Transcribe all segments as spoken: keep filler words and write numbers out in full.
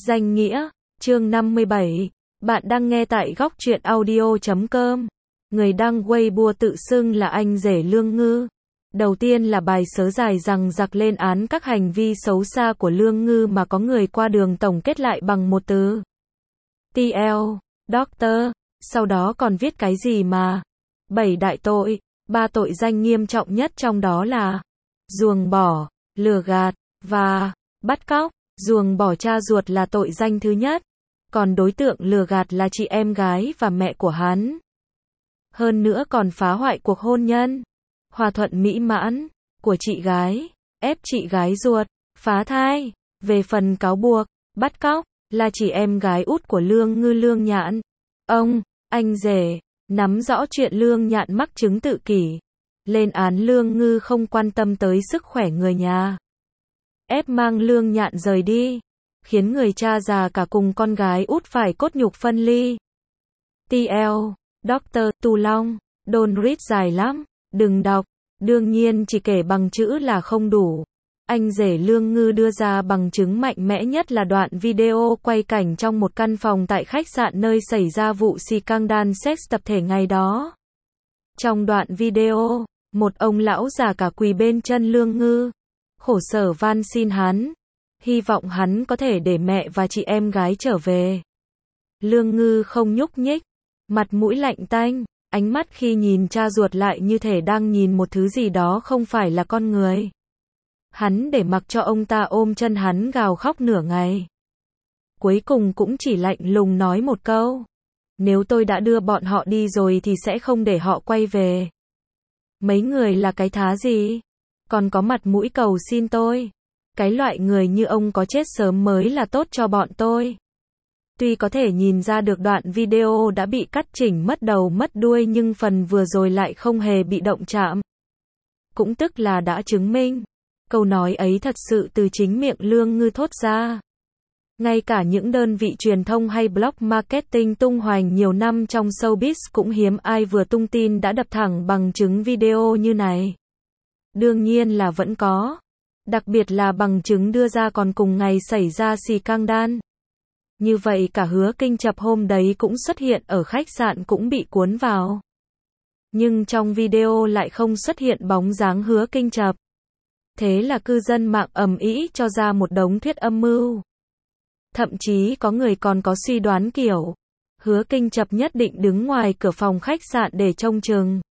Danh nghĩa, chương năm mươi bảy. Bạn đang nghe tại góc truyện audio chấm com. Người đăng Weibo tự xưng là anh rể Lương Ngư. Đầu tiên là bài sớ dài rằng giặc lên án các hành vi xấu xa của Lương Ngư mà có người qua đường tổng kết lại bằng một từ. tê lờ, Doctor. Sau đó còn viết cái gì mà. Bảy đại tội, ba tội danh nghiêm trọng nhất trong đó là ruồng bỏ, lừa gạt, và bắt cóc. Ruồng bỏ cha ruột là tội danh thứ nhất, còn đối tượng lừa gạt là chị em gái và mẹ của hắn. Hơn nữa còn phá hoại cuộc hôn nhân, hòa thuận mỹ mãn của chị gái, ép chị gái ruột phá thai. Về phần cáo buộc bắt cóc là chị em gái út của Lương Ngư Lương Nhạn. Ông, anh rể, nắm rõ chuyện Lương Nhạn mắc chứng tự kỷ, lên án Lương Ngư không quan tâm tới sức khỏe người nhà, ép mang Lương Nhạn rời đi, khiến người cha già cả cùng con gái út phải cốt nhục phân ly. tê lờ, Doctor Tù Long, đồn read dài lắm, đừng đọc, đương nhiên chỉ kể bằng chữ là không đủ. Anh rể Lương Ngư đưa ra bằng chứng mạnh mẽ nhất là đoạn video quay cảnh trong một căn phòng tại khách sạn nơi xảy ra vụ scandal sex tập thể ngày đó. Trong đoạn video, một ông lão già cả quỳ bên chân Lương Ngư, khổ sở van xin hắn, hy vọng hắn có thể để mẹ và chị em gái trở về. Lương Ngư không nhúc nhích, mặt mũi lạnh tanh, ánh mắt khi nhìn cha ruột lại như thể đang nhìn một thứ gì đó không phải là con người. Hắn để mặc cho ông ta ôm chân hắn gào khóc nửa ngày. Cuối cùng cũng chỉ lạnh lùng nói một câu: nếu tôi đã đưa bọn họ đi rồi thì sẽ không để họ quay về. Mấy người là cái thá gì? Còn có mặt mũi cầu xin tôi. Cái loại người như ông có chết sớm mới là tốt cho bọn tôi. Tuy có thể nhìn ra được đoạn video đã bị cắt chỉnh mất đầu mất đuôi nhưng phần vừa rồi lại không hề bị động chạm. Cũng tức là đã chứng minh câu nói ấy thật sự từ chính miệng Lương Ngư thốt ra. Ngay cả những đơn vị truyền thông hay blog marketing tung hoành nhiều năm trong showbiz cũng hiếm ai vừa tung tin đã đập thẳng bằng chứng video như này. Đương nhiên là vẫn có. Đặc biệt là bằng chứng đưa ra còn cùng ngày xảy ra scandal. Như vậy cả Hứa Kinh Chập hôm đấy cũng xuất hiện ở khách sạn cũng bị cuốn vào. Nhưng trong video lại không xuất hiện bóng dáng Hứa Kinh Chập. Thế là cư dân mạng ầm ĩ cho ra một đống thuyết âm mưu. Thậm chí có người còn có suy đoán kiểu Hứa Kinh Chập nhất định đứng ngoài cửa phòng khách sạn để trông chừng.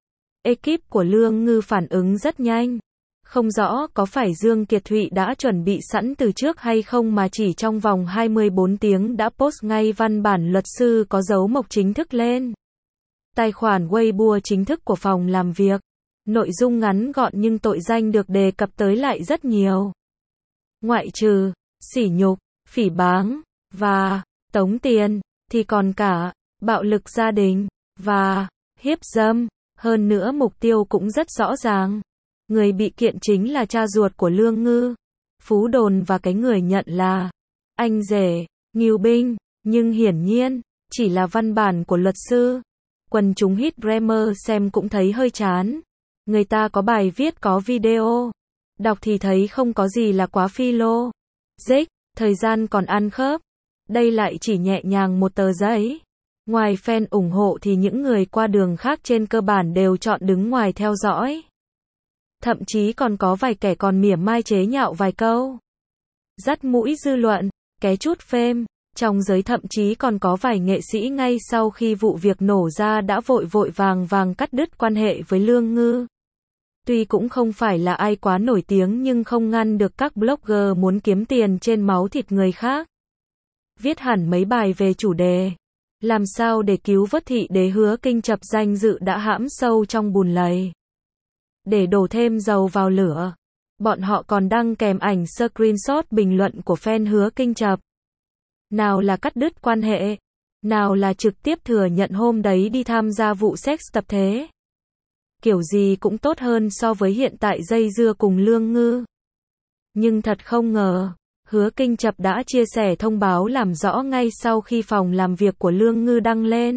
Ekip của Lương Ngư phản ứng rất nhanh. Không rõ có phải Dương Kiệt Thụy đã chuẩn bị sẵn từ trước hay không mà chỉ trong vòng hai mươi bốn tiếng đã post ngay văn bản luật sư có dấu mộc chính thức lên tài khoản Weibo chính thức của phòng làm việc. Nội dung ngắn gọn nhưng tội danh được đề cập tới lại rất nhiều. Ngoại trừ sỉ nhục, phỉ báng và tống tiền thì còn cả bạo lực gia đình và hiếp dâm. Hơn nữa mục tiêu cũng rất rõ ràng. Người bị kiện chính là cha ruột của Lương Ngư, Phú Đồn, và cái người nhận là anh rể, Ngưu Binh. Nhưng hiển nhiên, chỉ là văn bản của luật sư. Quần chúng hit Dreamer xem cũng thấy hơi chán. Người ta có bài viết có video. Đọc thì thấy không có gì là quá phi lô. Dích, thời gian còn ăn khớp. Đây lại chỉ nhẹ nhàng một tờ giấy. Ngoài fan ủng hộ thì những người qua đường khác trên cơ bản đều chọn đứng ngoài theo dõi. Thậm chí còn có vài kẻ còn mỉa mai chế nhạo vài câu. Dắt mũi dư luận, ké chút phêm. Trong giới thậm chí còn có vài nghệ sĩ ngay sau khi vụ việc nổ ra đã vội vội vàng vàng cắt đứt quan hệ với Lương Ngư. Tuy cũng không phải là ai quá nổi tiếng nhưng không ngăn được các blogger muốn kiếm tiền trên máu thịt người khác. Viết hẳn mấy bài về chủ đề làm sao để cứu vớt thị đế Hứa Kinh Chập danh dự đã hãm sâu trong bùn lầy. Để đổ thêm dầu vào lửa, bọn họ còn đăng kèm ảnh screenshot bình luận của fan Hứa Kinh Chập. Nào là cắt đứt quan hệ, nào là trực tiếp thừa nhận hôm đấy đi tham gia vụ sex tập thể. Kiểu gì cũng tốt hơn so với hiện tại dây dưa cùng Lương Ngư. Nhưng thật không ngờ, Hứa Kinh Chập đã chia sẻ thông báo làm rõ ngay sau khi phòng làm việc của Lương Ngư đăng lên.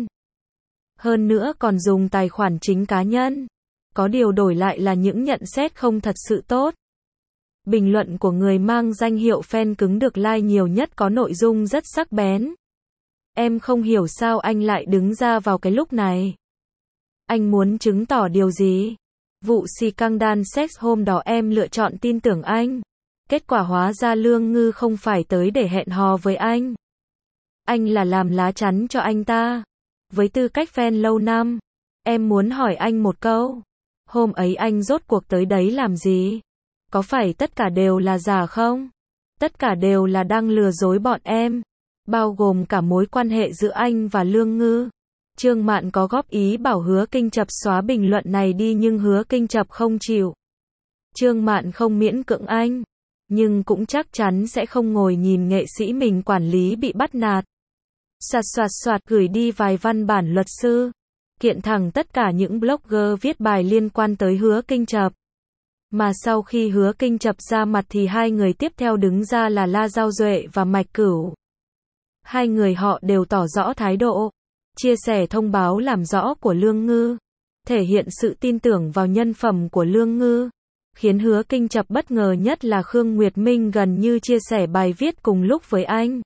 Hơn nữa còn dùng tài khoản chính cá nhân. Có điều đổi lại là những nhận xét không thật sự tốt. Bình luận của người mang danh hiệu fan cứng được like nhiều nhất có nội dung rất sắc bén. Em không hiểu sao anh lại đứng ra vào cái lúc này. Anh muốn chứng tỏ điều gì? Vụ scandal sex hôm đó em lựa chọn tin tưởng anh. Kết quả hóa ra Lương Ngư không phải tới để hẹn hò với anh. Anh là làm lá chắn cho anh ta. Với tư cách fan lâu năm, em muốn hỏi anh một câu. Hôm ấy anh rốt cuộc tới đấy làm gì? Có phải tất cả đều là giả không? Tất cả đều là đang lừa dối bọn em. Bao gồm cả mối quan hệ giữa anh và Lương Ngư. Trương Mạn có góp ý bảo Hứa Kinh Chập xóa bình luận này đi nhưng Hứa Kinh Chập không chịu. Trương Mạn không miễn cưỡng anh, nhưng cũng chắc chắn sẽ không ngồi nhìn nghệ sĩ mình quản lý bị bắt nạt. Soạt soạt soạt gửi đi vài văn bản luật sư, kiện thẳng tất cả những blogger viết bài liên quan tới Hứa Kinh Chập. Mà sau khi Hứa Kinh Chập ra mặt thì hai người tiếp theo đứng ra là La Giao Duệ và Mạch Cửu. Hai người họ đều tỏ rõ thái độ, chia sẻ thông báo làm rõ của Lương Ngư, thể hiện sự tin tưởng vào nhân phẩm của Lương Ngư. Khiến Hứa Kinh Chập bất ngờ nhất là Khương Nguyệt Minh gần như chia sẻ bài viết cùng lúc với anh.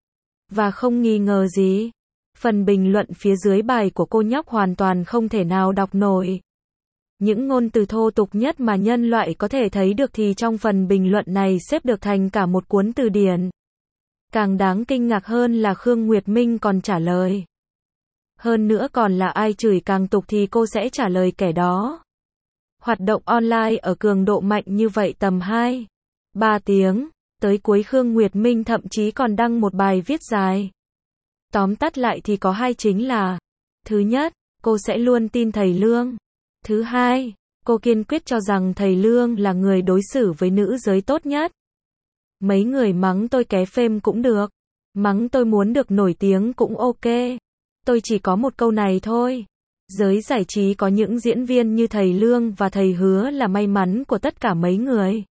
Và không nghi ngờ gì, phần bình luận phía dưới bài của cô nhóc hoàn toàn không thể nào đọc nổi. Những ngôn từ thô tục nhất mà nhân loại có thể thấy được thì trong phần bình luận này xếp được thành cả một cuốn từ điển. Càng đáng kinh ngạc hơn là Khương Nguyệt Minh còn trả lời. Hơn nữa còn là ai chửi càng tục thì cô sẽ trả lời kẻ đó. Hoạt động online ở cường độ mạnh như vậy tầm hai, ba tiếng, tới cuối Khương Nguyệt Minh thậm chí còn đăng một bài viết dài. Tóm tắt lại thì có hai chính là: thứ nhất, cô sẽ luôn tin thầy Lương. Thứ hai, cô kiên quyết cho rằng thầy Lương là người đối xử với nữ giới tốt nhất. Mấy người mắng tôi ké phêm cũng được, mắng tôi muốn được nổi tiếng cũng ok. Tôi chỉ có một câu này thôi. Giới giải trí có những diễn viên như thầy Lương và thầy Hứa là may mắn của tất cả mấy người.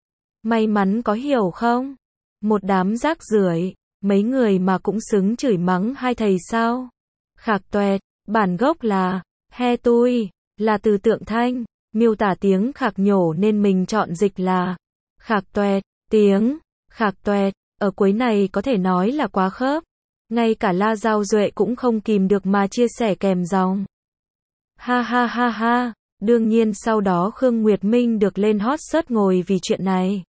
May mắn có hiểu không? Một đám rác rưởi, mấy người mà cũng xứng chửi mắng hai thầy sao? Khạc toẹt, bản gốc là he tui, là từ Tượng Thanh, miêu tả tiếng khạc nhổ nên mình chọn dịch là khạc toẹt, tiếng khạc toẹt, ở cuối này có thể nói là quá khớp. Ngay cả La Giao Duệ cũng không kìm được mà chia sẻ kèm dòng. Ha ha ha ha, đương nhiên sau đó Khương Nguyệt Minh được lên hot search ngồi vì chuyện này.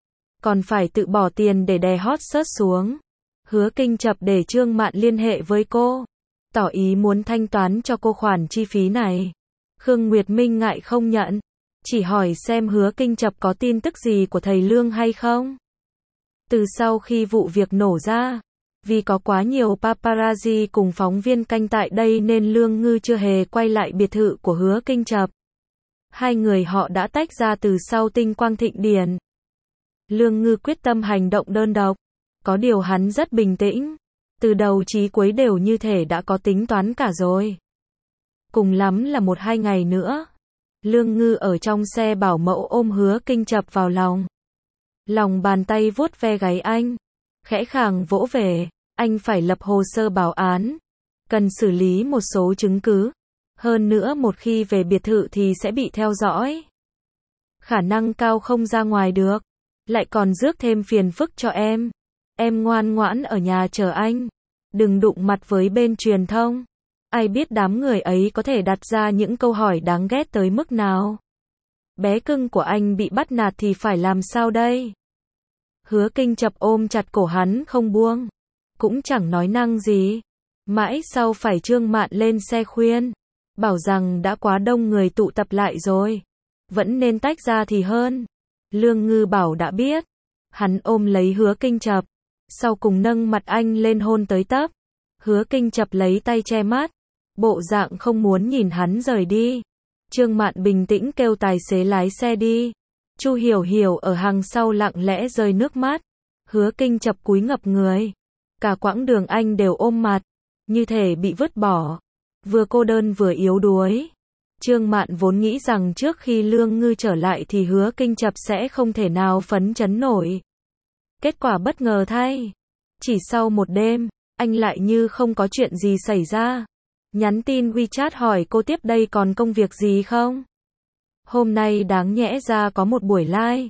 Còn phải tự bỏ tiền để đè hot search xuống. Hứa Kinh Chập để Trương Mạn liên hệ với cô, tỏ ý muốn thanh toán cho cô khoản chi phí này. Khương Nguyệt Minh ngại không nhận, chỉ hỏi xem Hứa Kinh Chập có tin tức gì của thầy Lương hay không. Từ sau khi vụ việc nổ ra, vì có quá nhiều paparazzi cùng phóng viên canh tại đây nên Lương Ngư chưa hề quay lại biệt thự của Hứa Kinh Chập. Hai người họ đã tách ra từ sau Tinh Quang Thịnh Điển. Lương Ngư quyết tâm hành động đơn độc. Có điều hắn rất bình tĩnh. Từ đầu chí cuối đều như thể đã có tính toán cả rồi. Cùng lắm là một hai ngày nữa. Lương Ngư ở trong xe bảo mẫu ôm Hứa Kinh Chập vào lòng. Lòng bàn tay vuốt ve gáy anh. Khẽ khàng vỗ về, anh phải lập hồ sơ báo án. Cần xử lý một số chứng cứ. Hơn nữa một khi về biệt thự thì sẽ bị theo dõi. Khả năng cao không ra ngoài được. Lại còn rước thêm phiền phức cho em. Em ngoan ngoãn ở nhà chờ anh. Đừng đụng mặt với bên truyền thông. Ai biết đám người ấy có thể đặt ra những câu hỏi đáng ghét tới mức nào. Bé cưng của anh bị bắt nạt thì phải làm sao đây? Hứa Kinh Chập ôm chặt cổ hắn không buông. Cũng chẳng nói năng gì. Mãi sau phải Trương Mạn lên xe khuyên. Bảo rằng đã quá đông người tụ tập lại rồi. Vẫn nên tách ra thì hơn. Lương Ngư bảo đã biết. Hắn ôm lấy Hứa Kinh Chập. Sau cùng nâng mặt anh lên hôn tới tấp. Hứa Kinh Chập lấy tay che mắt. Bộ dạng không muốn nhìn hắn rời đi. Trương Mạn bình tĩnh kêu tài xế lái xe đi. Chu Hiểu Hiểu ở hàng sau lặng lẽ rơi nước mắt. Hứa Kinh Chập cúi ngập người. Cả quãng đường anh đều ôm mặt. Như thể bị vứt bỏ. Vừa cô đơn vừa yếu đuối. Trương Mạn vốn nghĩ rằng trước khi Lương Ngư trở lại thì Hứa Kinh Chập sẽ không thể nào phấn chấn nổi. Kết quả bất ngờ thay. Chỉ sau một đêm, anh lại như không có chuyện gì xảy ra. Nhắn tin WeChat hỏi cô tiếp đây còn công việc gì không? Hôm nay đáng nhẽ ra có một buổi live.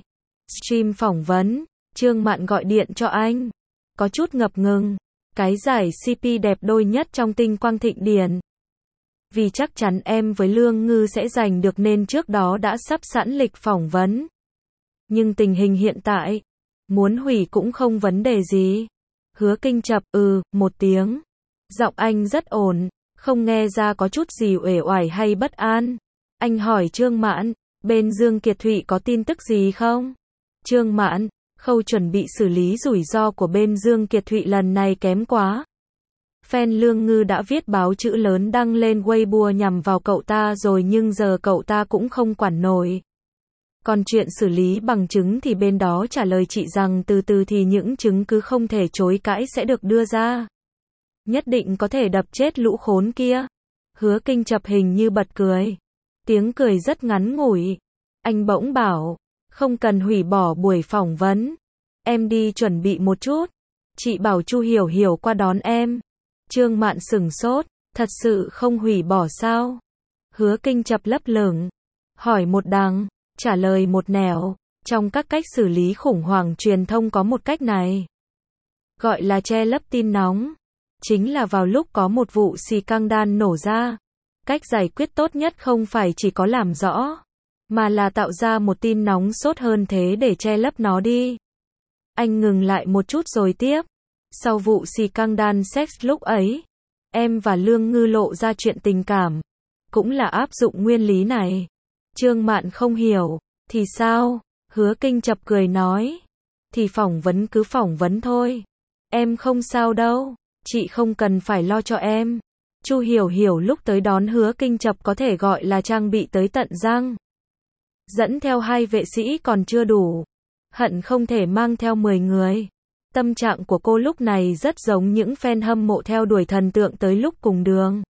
Stream phỏng vấn, Trương Mạn gọi điện cho anh. Có chút ngập ngừng. Cái giải xê pê đẹp đôi nhất trong tinh quang thịnh điển. Vì chắc chắn em với Lương Ngư sẽ giành được nên trước đó đã sắp sẵn lịch phỏng vấn. Nhưng tình hình hiện tại, muốn hủy cũng không vấn đề gì. Hứa Kinh chập, ừ, một tiếng. Giọng anh rất ổn, không nghe ra có chút gì uể oải hay bất an. Anh hỏi Trương Mạn, bên Dương Kiệt Thụy có tin tức gì không? Trương Mạn, khâu chuẩn bị xử lý rủi ro của bên Dương Kiệt Thụy lần này kém quá. Fan Lương Ngư đã viết báo chữ lớn đăng lên Weibo nhằm vào cậu ta rồi nhưng giờ cậu ta cũng không quản nổi. Còn chuyện xử lý bằng chứng thì bên đó trả lời chị rằng từ từ thì những chứng cứ không thể chối cãi sẽ được đưa ra. Nhất định có thể đập chết lũ khốn kia. Hứa Kinh chập hình như bật cười. Tiếng cười rất ngắn ngủi. Anh bỗng bảo, không cần hủy bỏ buổi phỏng vấn. Em đi chuẩn bị một chút. Chị bảo Chu Hiểu Hiểu qua đón em. Trương Mạn sửng sốt, thật sự không hủy bỏ sao? Hứa Kinh chập lấp lửng, hỏi một đằng, trả lời một nẻo. Trong các cách xử lý khủng hoảng truyền thông có một cách này, gọi là che lấp tin nóng. Chính là vào lúc có một vụ scandal nổ ra, cách giải quyết tốt nhất không phải chỉ có làm rõ, mà là tạo ra một tin nóng sốt hơn thế để che lấp nó đi. Anh ngừng lại một chút rồi tiếp. Sau vụ scandal sex lúc ấy, em và Lương Ngư lộ ra chuyện tình cảm, cũng là áp dụng nguyên lý này. Trương Mạn không hiểu, thì sao? Hứa Kinh chập cười nói, thì phỏng vấn cứ phỏng vấn thôi. Em không sao đâu, chị không cần phải lo cho em. Chu Hiểu Hiểu lúc tới đón Hứa Kinh chập có thể gọi là trang bị tới tận răng. Dẫn theo hai vệ sĩ còn chưa đủ, hận không thể mang theo mười người. Tâm trạng của cô lúc này rất giống những fan hâm mộ theo đuổi thần tượng tới lúc cùng đường.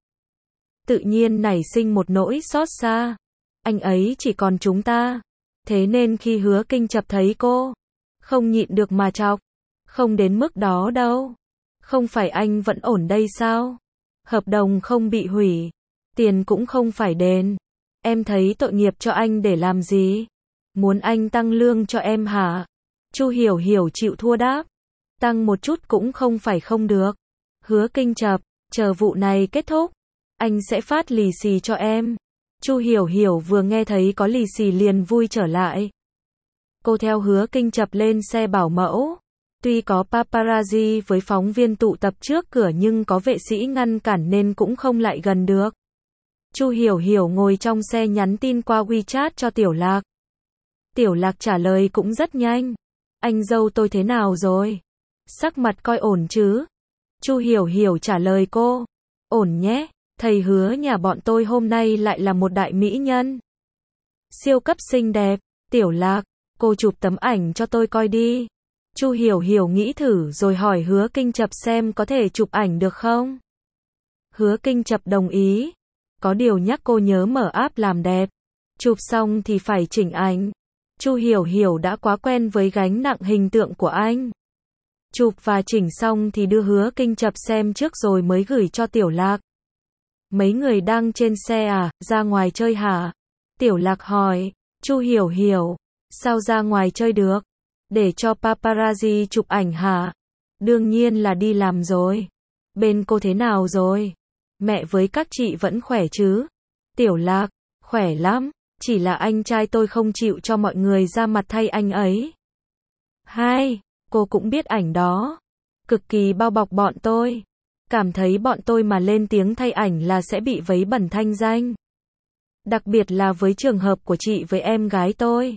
Tự nhiên nảy sinh một nỗi xót xa. Anh ấy chỉ còn chúng ta. Thế nên khi Hứa Kinh chập thấy cô, không nhịn được mà chọc. Không đến mức đó đâu. Không phải anh vẫn ổn đây sao? Hợp đồng không bị hủy. Tiền cũng không phải đền. Em thấy tội nghiệp cho anh để làm gì? Muốn anh tăng lương cho em hả? Chu Hiểu Hiểu chịu thua đáp. Tăng một chút cũng không phải không được. Hứa Kinh chập, chờ vụ này kết thúc, anh sẽ phát lì xì cho em. Chu Hiểu Hiểu vừa nghe thấy có lì xì liền vui trở lại. Cô theo Hứa Kinh chập lên xe bảo mẫu. Tuy có paparazzi với phóng viên tụ tập trước cửa nhưng có vệ sĩ ngăn cản nên cũng không lại gần được. Chu Hiểu Hiểu ngồi trong xe nhắn tin qua WeChat cho Tiểu Lạc. Tiểu Lạc trả lời cũng rất nhanh. Anh dâu tôi thế nào rồi? Sắc mặt coi ổn chứ? Chu Hiểu Hiểu trả lời cô. Ổn nhé, thầy Hứa nhà bọn tôi hôm nay lại là một đại mỹ nhân. Siêu cấp xinh đẹp. Tiểu Lạc, cô chụp tấm ảnh cho tôi coi đi. Chu Hiểu Hiểu nghĩ thử rồi hỏi Hứa Kinh chập xem có thể chụp ảnh được không? Hứa Kinh chập đồng ý. Có điều nhắc cô nhớ mở app làm đẹp. Chụp xong thì phải chỉnh ảnh. Chu Hiểu Hiểu đã quá quen với gánh nặng hình tượng của anh. Chụp và chỉnh xong thì đưa Hứa Kinh chập xem trước rồi mới gửi cho Tiểu Lạc. Mấy người đang trên xe à, ra ngoài chơi hả? Tiểu Lạc hỏi. Chu Hiểu Hiểu, sao ra ngoài chơi được? Để cho paparazzi chụp ảnh hả? Đương nhiên là đi làm rồi. Bên cô thế nào rồi? Mẹ với các chị vẫn khỏe chứ? Tiểu Lạc, khỏe lắm, chỉ là anh trai tôi không chịu cho mọi người ra mặt thay anh ấy. Hai, cô cũng biết ảnh đó. Cực kỳ bao bọc bọn tôi. Cảm thấy bọn tôi mà lên tiếng thay ảnh là sẽ bị vấy bẩn thanh danh. Đặc biệt là với trường hợp của chị với em gái tôi.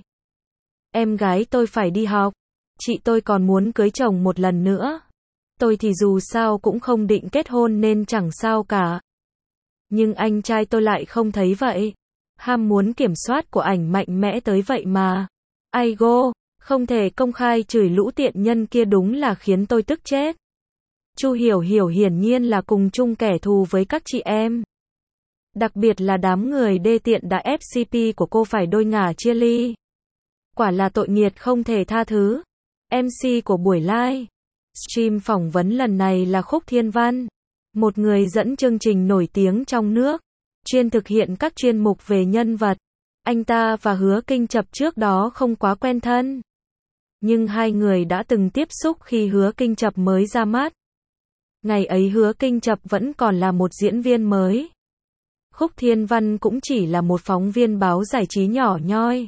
Em gái tôi phải đi học. Chị tôi còn muốn cưới chồng một lần nữa. Tôi thì dù sao cũng không định kết hôn nên chẳng sao cả. Nhưng anh trai tôi lại không thấy vậy. Ham muốn kiểm soát của ảnh mạnh mẽ tới vậy mà. Ai go, không thể công khai chửi lũ tiện nhân kia đúng là khiến tôi tức chết. Chu Hiểu Hiểu hiển nhiên là cùng chung kẻ thù với các chị em. Đặc biệt là đám người đê tiện đã ép xê pê của cô phải đôi ngả chia ly. Quả là tội nghiệt không thể tha thứ. em xê của buổi live stream phỏng vấn lần này là Khúc Thiên Văn, một người dẫn chương trình nổi tiếng trong nước, chuyên thực hiện các chuyên mục về nhân vật. Anh ta và Hứa Kinh chập trước đó không quá quen thân. Nhưng hai người đã từng tiếp xúc khi Hứa Kinh Chập mới ra mắt. Ngày ấy Hứa Kinh Chập vẫn còn là một diễn viên mới. Khúc Thiên Văn cũng chỉ là một phóng viên báo giải trí nhỏ nhoi.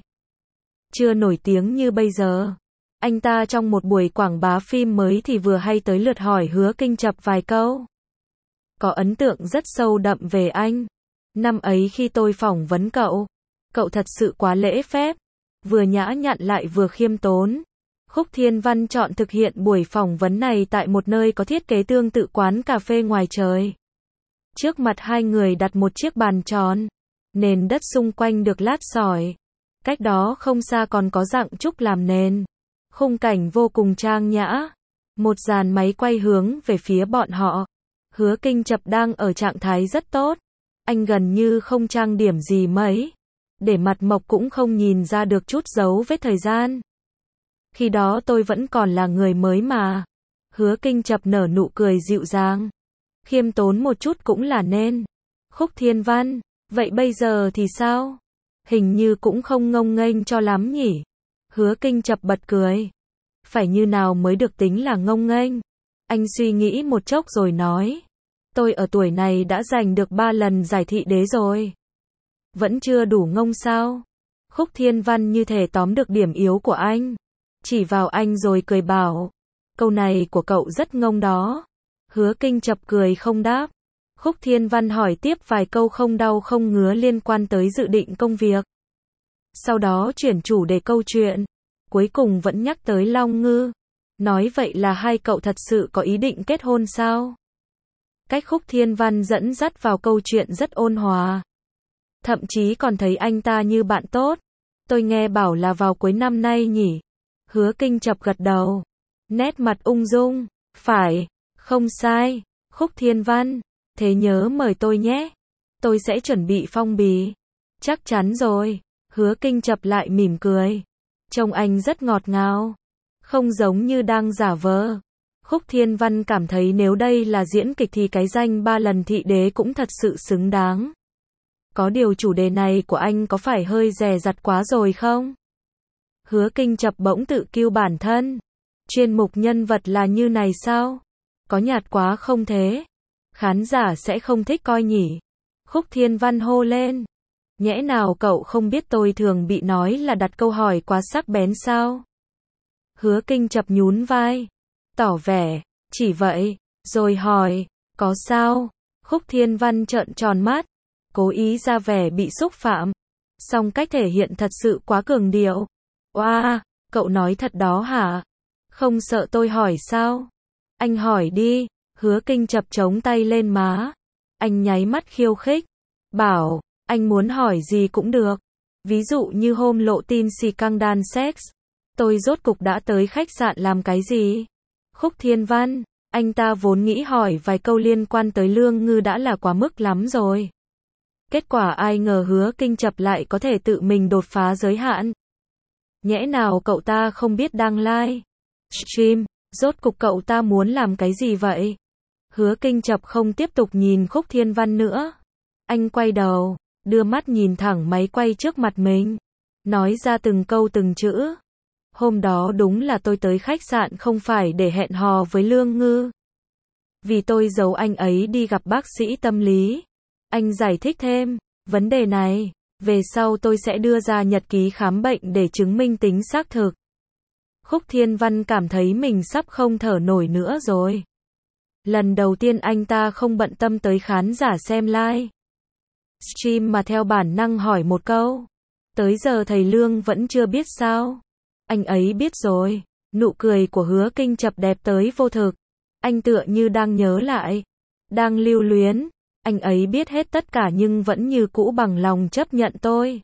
Chưa nổi tiếng như bây giờ. Anh ta trong một buổi quảng bá phim mới thì vừa hay tới lượt hỏi Hứa Kinh Chập vài câu. Có ấn tượng rất sâu đậm về anh. Năm ấy khi tôi phỏng vấn cậu, cậu thật sự quá lễ phép, vừa nhã nhặn lại vừa khiêm tốn. Khúc Thiên Văn chọn thực hiện buổi phỏng vấn này tại một nơi có thiết kế tương tự quán cà phê ngoài trời. Trước mặt hai người đặt một chiếc bàn tròn, nền đất xung quanh được lát sỏi. Cách đó không xa còn có dạng trúc làm nền. Khung cảnh vô cùng trang nhã. Một dàn máy quay hướng về phía bọn họ. Hứa Kinh Chập đang ở trạng thái rất tốt. Anh gần như không trang điểm gì mấy. Để mặt mộc cũng không nhìn ra được chút dấu vết thời gian. Khi đó tôi vẫn còn là người mới mà. Hứa Kinh Chập nở nụ cười dịu dàng. Khiêm tốn một chút cũng là nên. Khúc Thiên Văn, vậy bây giờ thì sao? Hình như cũng không ngông nghênh cho lắm nhỉ? Hứa Kinh Chập bật cười. Phải như nào mới được tính là ngông nghênh? Anh suy nghĩ một chốc rồi nói. Tôi ở tuổi này đã giành được ba lần giải thị đế rồi. Vẫn chưa đủ ngông sao? Khúc Thiên Văn như thể tóm được điểm yếu của anh. Chỉ vào anh rồi cười bảo. Câu này của cậu rất ngông đó. Hứa Kinh Chập cười không đáp. Khúc Thiên Văn hỏi tiếp vài câu không đau không ngứa liên quan tới dự định công việc. Sau đó chuyển chủ đề câu chuyện. Cuối cùng vẫn nhắc tới Long Ngư. Nói vậy là hai cậu thật sự có ý định kết hôn sao? Cách Khúc Thiên Văn dẫn dắt vào câu chuyện rất ôn hòa. Thậm chí còn thấy anh ta như bạn tốt. Tôi nghe bảo là vào cuối năm nay nhỉ? Hứa Kinh Chập gật đầu. Nét mặt ung dung. Phải, không sai. Khúc Thiên Văn, thế nhớ mời tôi nhé. Tôi sẽ chuẩn bị phong bì. Chắc chắn rồi. Hứa Kinh Chập lại mỉm cười. Trông anh rất ngọt ngào. Không giống như đang giả vờ. Khúc Thiên Văn cảm thấy nếu đây là diễn kịch thì cái danh ba lần thị đế cũng thật sự xứng đáng. Có điều chủ đề này của anh có phải hơi dè dặt quá rồi không? Hứa Kinh Chập bỗng tự kiêu bản thân. Chuyên mục nhân vật là như này sao? Có nhạt quá không thế? Khán giả sẽ không thích coi nhỉ? Khúc Thiên Văn hô lên. Nhẽ nào cậu không biết tôi thường bị nói là đặt câu hỏi quá sắc bén sao? Hứa Kinh Chập nhún vai. Tỏ vẻ, chỉ vậy, rồi hỏi, có sao? Khúc Thiên Văn trợn tròn mắt, cố ý ra vẻ bị xúc phạm. Song cách thể hiện thật sự quá cường điệu. Oa, cậu nói thật đó hả? Không sợ tôi hỏi sao? Anh hỏi đi. Hứa Kinh Chập chống tay lên má. Anh nháy mắt khiêu khích. Bảo, anh muốn hỏi gì cũng được. Ví dụ như hôm lộ tin scandal sex. Tôi rốt cục đã tới khách sạn làm cái gì? Khúc Thiên Văn, anh ta vốn nghĩ hỏi vài câu liên quan tới Lương Ngư đã là quá mức lắm rồi. Kết quả ai ngờ Hứa Kinh Chập lại có thể tự mình đột phá giới hạn. Nhẽ nào cậu ta không biết đang live stream, rốt cục cậu ta muốn làm cái gì vậy? Hứa Kinh Chập không tiếp tục nhìn Khúc Thiên Văn nữa. Anh quay đầu, đưa mắt nhìn thẳng máy quay trước mặt mình. Nói ra từng câu từng chữ. Hôm đó đúng là tôi tới khách sạn không phải để hẹn hò với Lương Ngư. Vì tôi giấu anh ấy đi gặp bác sĩ tâm lý. Anh giải thích thêm, vấn đề này, về sau tôi sẽ đưa ra nhật ký khám bệnh để chứng minh tính xác thực. Khúc Thiên Văn cảm thấy mình sắp không thở nổi nữa rồi. Lần đầu tiên anh ta không bận tâm tới khán giả xem live stream mà theo bản năng hỏi một câu. Tới giờ thầy Lương vẫn chưa biết sao? Anh ấy biết rồi. Nụ cười của Hứa Kinh Chập đẹp tới vô thực. Anh tựa như đang nhớ lại. Đang lưu luyến. Anh ấy biết hết tất cả nhưng vẫn như cũ bằng lòng chấp nhận tôi.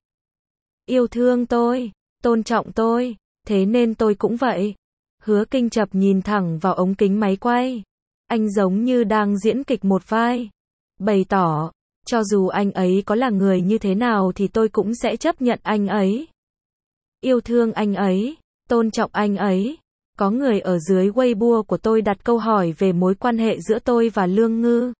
Yêu thương tôi. Tôn trọng tôi. Thế nên tôi cũng vậy. Hứa Kinh Chập nhìn thẳng vào ống kính máy quay. Anh giống như đang diễn kịch một vai. Bày tỏ, cho dù anh ấy có là người như thế nào thì tôi cũng sẽ chấp nhận anh ấy. Yêu thương anh ấy, tôn trọng anh ấy. Có người ở dưới Weibo của tôi đặt câu hỏi về mối quan hệ giữa tôi và Lương Ngư.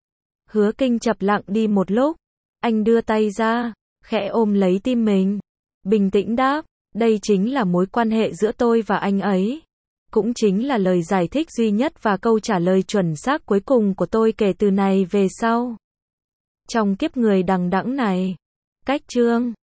Hứa Kinh Chập lặng đi một lúc. Anh đưa tay ra, khẽ ôm lấy tim mình. Bình tĩnh đáp, Đây chính là mối quan hệ giữa tôi và anh ấy. Cũng chính là lời giải thích duy nhất và câu trả lời chuẩn xác cuối cùng của tôi kể từ này về sau. Trong kiếp người đằng đẵng này. Cách chương